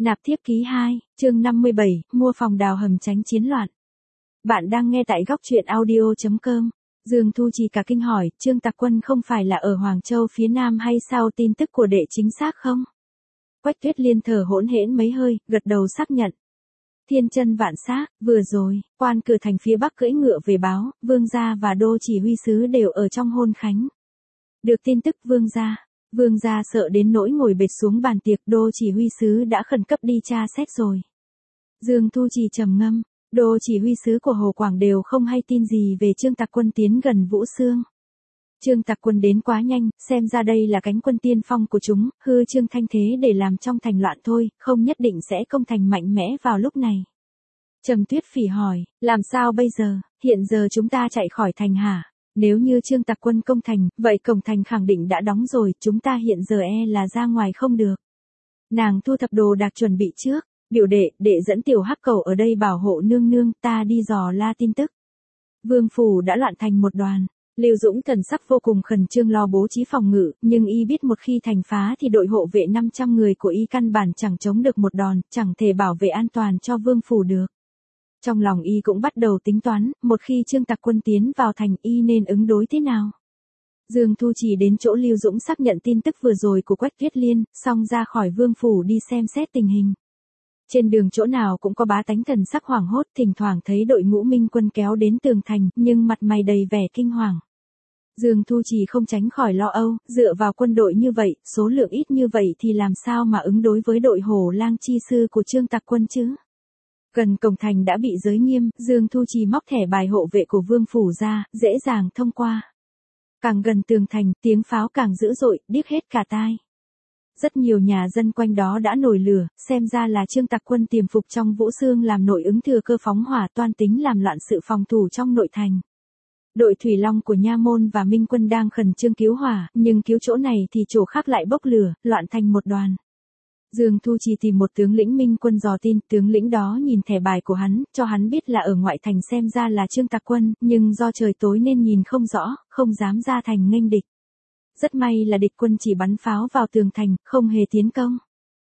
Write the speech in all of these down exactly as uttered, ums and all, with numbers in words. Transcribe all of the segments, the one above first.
Nạp thiếp ký hai, chương năm mươi bảy, mua phòng đào hầm tránh chiến loạn. Bạn đang nghe tại góc truyện audio chấm com. Dương Thu Trì cả kinh hỏi, Trương Tặc Quân không phải là ở Hoàng Châu phía Nam hay sao, tin tức của đệ chính xác không? Quách Tuyết Liên thở hỗn hển mấy hơi, gật đầu xác nhận. Thiên chân vạn xác, vừa rồi, quan cửa thành phía Bắc cưỡi ngựa về báo, Vương gia và Đô chỉ huy sứ đều ở trong hôn khánh. Được tin tức Vương gia, Vương gia sợ đến nỗi ngồi bệt xuống bàn tiệc, Đô chỉ huy sứ đã khẩn cấp đi tra xét rồi. Dương Thu Trì trầm ngâm, Đô chỉ huy sứ của Hồ Quảng đều không hay tin gì về Trương Tặc Quân tiến gần Vũ Xương. Trương Tặc Quân đến quá nhanh, xem ra đây là cánh quân tiên phong của chúng, hư trương thanh thế để làm trong thành loạn thôi, không nhất định sẽ công thành mạnh mẽ vào lúc này. Trầm Tuyết Phỉ hỏi, làm sao bây giờ, hiện giờ chúng ta chạy khỏi thành hả? Nếu như Trương Tặc Quân công thành, vậy cổng thành khẳng định đã đóng rồi, chúng ta hiện giờ e là ra ngoài không được. Nàng thu thập đồ đạc chuẩn bị trước, biểu đệ, đệ dẫn tiểu hắc cầu ở đây bảo hộ nương nương, ta đi dò la tin tức. Vương phủ đã loạn thành một đoàn. Lưu Dũng thần sắc vô cùng khẩn trương lo bố trí phòng ngự, nhưng y biết một khi thành phá thì đội hộ vệ năm trăm người của y căn bản chẳng chống được một đòn, chẳng thể bảo vệ an toàn cho vương phủ được. Trong lòng y cũng bắt đầu tính toán, một khi Trương Tặc Quân tiến vào thành y nên ứng đối thế nào. Dương Thu Trì đến chỗ Lưu Dũng xác nhận tin tức vừa rồi của Quách Tuyết Liên, xong ra khỏi vương phủ đi xem xét tình hình. Trên đường chỗ nào cũng có bá tánh thần sắc hoảng hốt, thỉnh thoảng thấy đội ngũ minh quân kéo đến tường thành, nhưng mặt mày đầy vẻ kinh hoàng. Dương Thu Trì không tránh khỏi lo âu, dựa vào quân đội như vậy, số lượng ít như vậy thì làm sao mà ứng đối với đội Hổ Lang chi sư của Trương Tặc Quân chứ? Gần cổng thành đã bị giới nghiêm, Dương Thu Trì móc thẻ bài hộ vệ của vương phủ ra, dễ dàng thông qua. Càng gần tường thành, tiếng pháo càng dữ dội, điếc hết cả tai. Rất nhiều nhà dân quanh đó đã nổi lửa, xem ra là Trương Tặc Quân tiềm phục trong Vũ Xương làm nội ứng thừa cơ phóng hỏa, toan tính làm loạn sự phòng thủ trong nội thành. Đội thủy long của Nha Môn và Minh quân đang khẩn trương cứu hỏa, nhưng cứu chỗ này thì chỗ khác lại bốc lửa, loạn thành một đoàn. Dương Thu Trì tìm một tướng lĩnh Minh quân dò tin, tướng lĩnh đó nhìn thẻ bài của hắn, cho hắn biết là ở ngoại thành xem ra là Trương Tặc Quân, nhưng do trời tối nên nhìn không rõ, không dám ra thành nghênh địch. Rất may là địch quân chỉ bắn pháo vào tường thành, không hề tiến công.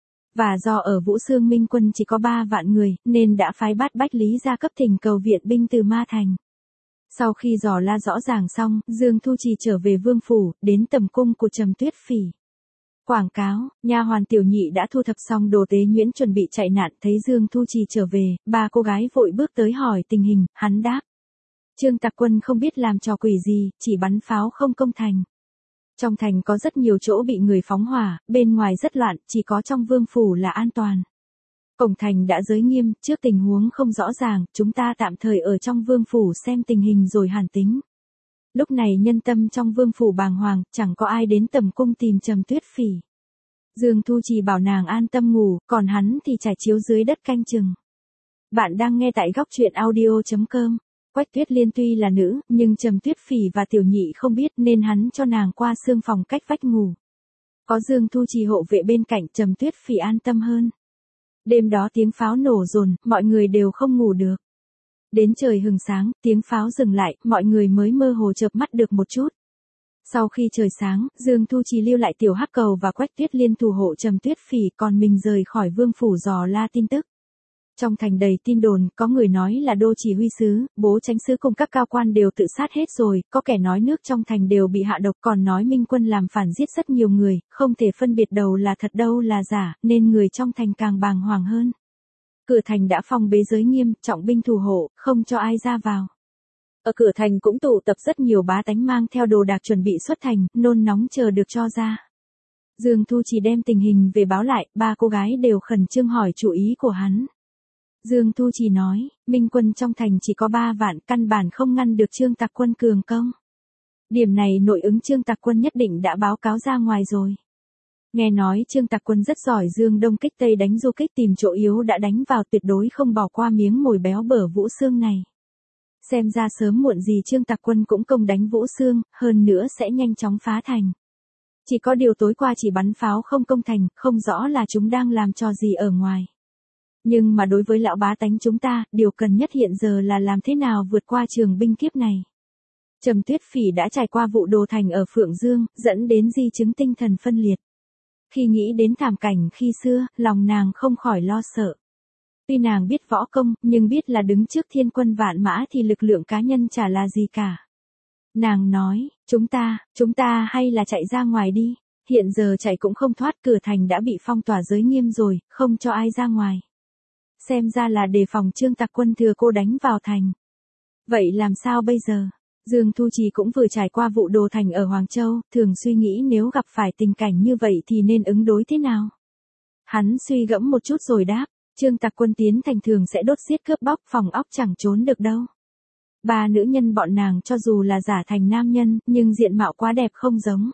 Và do ở Vũ Xương Minh quân chỉ có ba vạn người, nên đã phái Bát Bách Lý ra cấp thỉnh cầu viện binh từ Ma Thành. Sau khi dò la rõ ràng xong, Dương Thu Trì trở về vương phủ, đến tầm cung của Trầm Tuyết Phỉ. Quảng cáo, nha hoàn Tiểu Nhị đã thu thập xong đồ tế nhuyễn chuẩn bị chạy nạn, thấy Dương Thu Trì trở về, ba cô gái vội bước tới hỏi tình hình, hắn đáp. Trương Tặc Quân không biết làm trò quỷ gì, chỉ bắn pháo không công thành. Trong thành có rất nhiều chỗ bị người phóng hỏa, bên ngoài rất loạn, chỉ có trong vương phủ là an toàn. Cổng thành đã giới nghiêm, trước tình huống không rõ ràng, chúng ta tạm thời ở trong vương phủ xem tình hình rồi hàn tính. Lúc này nhân tâm trong vương phủ bàng hoàng, chẳng có ai đến tầm cung tìm Trầm Tuyết Phỉ. Dương Thu Trì bảo nàng an tâm ngủ, còn hắn thì trải chiếu dưới đất canh chừng. Bạn đang nghe tại góc truyện audio chấm com. Quách Tuyết Liên tuy là nữ, nhưng Trầm Tuyết Phỉ và Tiểu Nhị không biết nên hắn cho nàng qua xương phòng cách vách ngủ. Có Dương Thu Trì hộ vệ bên cạnh, Trầm Tuyết Phỉ an tâm hơn. Đêm đó tiếng pháo nổ dồn, mọi người đều không ngủ được. Đến trời hừng sáng, tiếng pháo dừng lại, mọi người mới mơ hồ chợp mắt được một chút. Sau khi trời sáng, Dương Thu Trì lưu lại Tiểu Hắc Cầu và Quách Tuyết Liên thủ hộ Trầm Tuyết Phỉ, còn mình rời khỏi vương phủ dò la tin tức. Trong thành đầy tin đồn, có người nói là Đô chỉ huy sứ, bố chánh sứ cùng các cao quan đều tự sát hết rồi, có kẻ nói nước trong thành đều bị hạ độc, còn nói Minh quân làm phản giết rất nhiều người, không thể phân biệt đâu là thật đâu là giả, nên người trong thành càng bàng hoàng hơn. Cửa thành đã phong bế giới nghiêm, trọng binh thủ hộ, không cho ai ra vào. Ở cửa thành cũng tụ tập rất nhiều bá tánh mang theo đồ đạc chuẩn bị xuất thành, nôn nóng chờ được cho ra. Dương Thu Trì đem tình hình về báo lại, ba cô gái đều khẩn trương hỏi chủ ý của hắn. Dương Thu Trì nói, Minh quân trong thành chỉ có ba vạn, căn bản không ngăn được Trương Tặc Quân cường công. Điểm này nội ứng Trương Tặc Quân nhất định đã báo cáo ra ngoài rồi. Nghe nói Trương Tặc Quân rất giỏi dương đông kích tây, đánh du kích tìm chỗ yếu đã đánh vào, tuyệt đối không bỏ qua miếng mồi béo bở Vũ Xương này. Xem ra sớm muộn gì Trương Tặc Quân cũng công đánh Vũ Xương, hơn nữa sẽ nhanh chóng phá thành. Chỉ có điều tối qua chỉ bắn pháo không công thành, không rõ là chúng đang làm trò gì ở ngoài. Nhưng mà đối với lão bá tánh chúng ta, điều cần nhất hiện giờ là làm thế nào vượt qua trường binh kiếp này. Trầm Tuyết Phỉ đã trải qua vụ đồ thành ở Phượng Dương, dẫn đến di chứng tinh thần phân liệt. Khi nghĩ đến thảm cảnh khi xưa, lòng nàng không khỏi lo sợ. Tuy nàng biết võ công, nhưng biết là đứng trước thiên quân vạn mã thì lực lượng cá nhân chả là gì cả. Nàng nói, chúng ta, chúng ta hay là chạy ra ngoài đi, hiện giờ chạy cũng không thoát, cửa thành đã bị phong tỏa giới nghiêm rồi, không cho ai ra ngoài. Xem ra là đề phòng Trương Tặc Quân thừa cô đánh vào thành. Vậy làm sao bây giờ? Dương Thu Trì cũng vừa trải qua vụ đồ thành ở Hoàng Châu, thường suy nghĩ nếu gặp phải tình cảnh như vậy thì nên ứng đối thế nào. Hắn suy gẫm một chút rồi đáp, Trương Tặc Quân tiến thành thường sẽ đốt giết cướp bóc, phòng óc chẳng trốn được đâu. Ba nữ nhân bọn nàng cho dù là giả thành nam nhân, nhưng diện mạo quá đẹp không giống.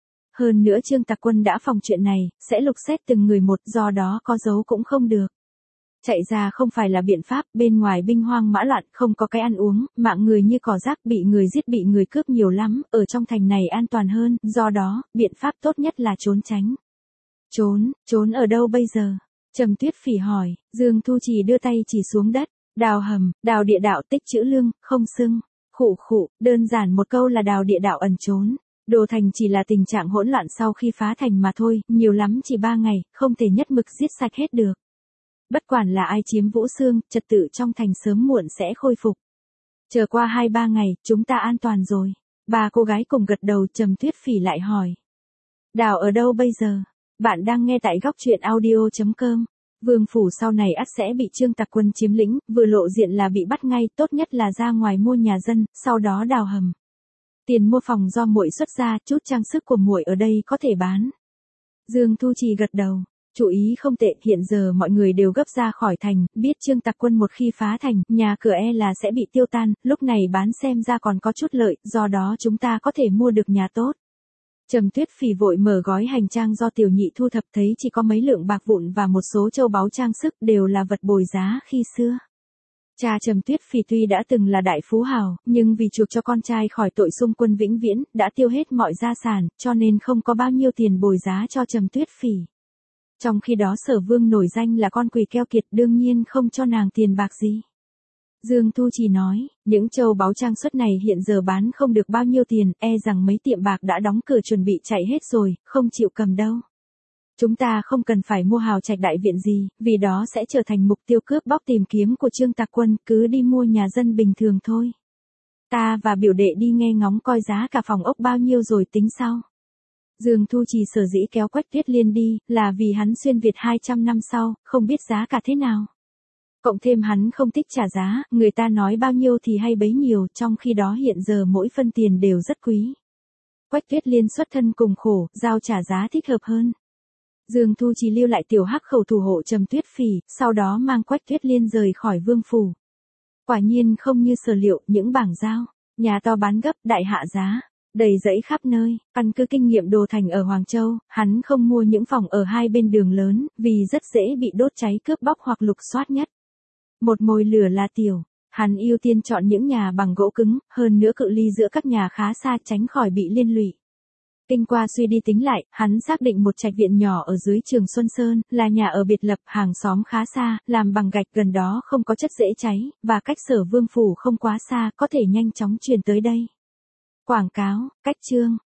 Hơn nữa Trương Tặc Quân đã phòng chuyện này, sẽ lục xét từng người một, do đó có giấu cũng không được. Chạy ra không phải là biện pháp, bên ngoài binh hoang mã loạn, không có cái ăn uống, mạng người như cỏ rác, bị người giết bị người cướp nhiều lắm, ở trong thành này an toàn hơn, do đó, biện pháp tốt nhất là trốn tránh. Trốn, trốn ở đâu bây giờ? Trầm Tuyết Phỉ hỏi. Dương Thu Trì đưa tay chỉ xuống đất, đào hầm, đào địa đạo, tích trữ lương, không xưng. Khụ khụ, đơn giản một câu là đào địa đạo ẩn trốn. Đồ thành chỉ là tình trạng hỗn loạn sau khi phá thành mà thôi, nhiều lắm chỉ ba ngày, không thể nhất mực giết sạch hết được. Bất quản là ai chiếm Vũ Xương, trật tự trong thành sớm muộn sẽ khôi phục. Chờ qua hai ba ngày, chúng ta an toàn rồi. Ba cô gái cùng gật đầu. Trầm Tuyết Phỉ lại hỏi. Đào ở đâu bây giờ? Bạn đang nghe tại góc truyện audio chấm com. Vương phủ sau này ắt sẽ bị Trương Tặc Quân chiếm lĩnh, vừa lộ diện là bị bắt ngay, tốt nhất là ra ngoài mua nhà dân, sau đó đào hầm. Tiền mua phòng do muội xuất ra, chút trang sức của muội ở đây có thể bán. Dương Thu Trì gật đầu. Chủ ý không tệ, hiện giờ mọi người đều gấp ra khỏi thành, biết Trương Tặc Quân một khi phá thành, nhà cửa e là sẽ bị tiêu tan, lúc này bán xem ra còn có chút lợi, do đó chúng ta có thể mua được nhà tốt. Trầm Tuyết Phỉ vội mở gói hành trang do tiểu nhị thu thập, thấy chỉ có mấy lượng bạc vụn và một số châu báu trang sức, đều là vật bồi giá khi xưa. Cha Trầm Tuyết Phỉ tuy đã từng là đại phú hào, nhưng vì chuộc cho con trai khỏi tội xung quân vĩnh viễn, đã tiêu hết mọi gia sản, cho nên không có bao nhiêu tiền bồi giá cho Trầm Tuyết Phỉ. Trong khi đó Sở Vương nổi danh là con quỷ keo kiệt, đương nhiên không cho nàng tiền bạc gì. Dương Thu Trì nói, những châu báu trang sức này hiện giờ bán không được bao nhiêu tiền, e rằng mấy tiệm bạc đã đóng cửa chuẩn bị chạy hết rồi, không chịu cầm đâu. Chúng ta không cần phải mua hào trạch đại viện gì, vì đó sẽ trở thành mục tiêu cướp bóc tìm kiếm của Trương Tặc Quân, cứ đi mua nhà dân bình thường thôi. Ta và biểu đệ đi nghe ngóng coi giá cả phòng ốc bao nhiêu rồi tính sau. Dương Thu Trì sở dĩ kéo Quách Tuyết Liên đi, là vì hắn xuyên Việt hai trăm năm sau, không biết giá cả thế nào. Cộng thêm hắn không thích trả giá, người ta nói bao nhiêu thì hay bấy nhiêu, trong khi đó hiện giờ mỗi phân tiền đều rất quý. Quách Tuyết Liên xuất thân cùng khổ, giao trả giá thích hợp hơn. Dương Thu Trì lưu lại tiểu hắc khẩu thủ hộ Trầm Tuyết Phỉ, sau đó mang Quách Tuyết Liên rời khỏi vương phủ. Quả nhiên không như sở liệu, những bảng giao, nhà to bán gấp, đại hạ giá, đầy rẫy khắp nơi. Căn cứ kinh nghiệm đồ thành ở Hoàng Châu, hắn không mua những phòng ở hai bên đường lớn, vì rất dễ bị đốt cháy cướp bóc hoặc lục soát nhất. Một mồi lửa là tiểu, hắn ưu tiên chọn những nhà bằng gỗ cứng, hơn nữa cự ly giữa các nhà khá xa, tránh khỏi bị liên lụy. Kinh qua suy đi tính lại, hắn xác định một trạch viện nhỏ ở dưới Trường Xuân Sơn, là nhà ở biệt lập, hàng xóm khá xa, làm bằng gạch, gần đó không có chất dễ cháy, và cách Sở Vương phủ không quá xa, có thể nhanh chóng truyền tới đây. Quảng cáo, cách chương.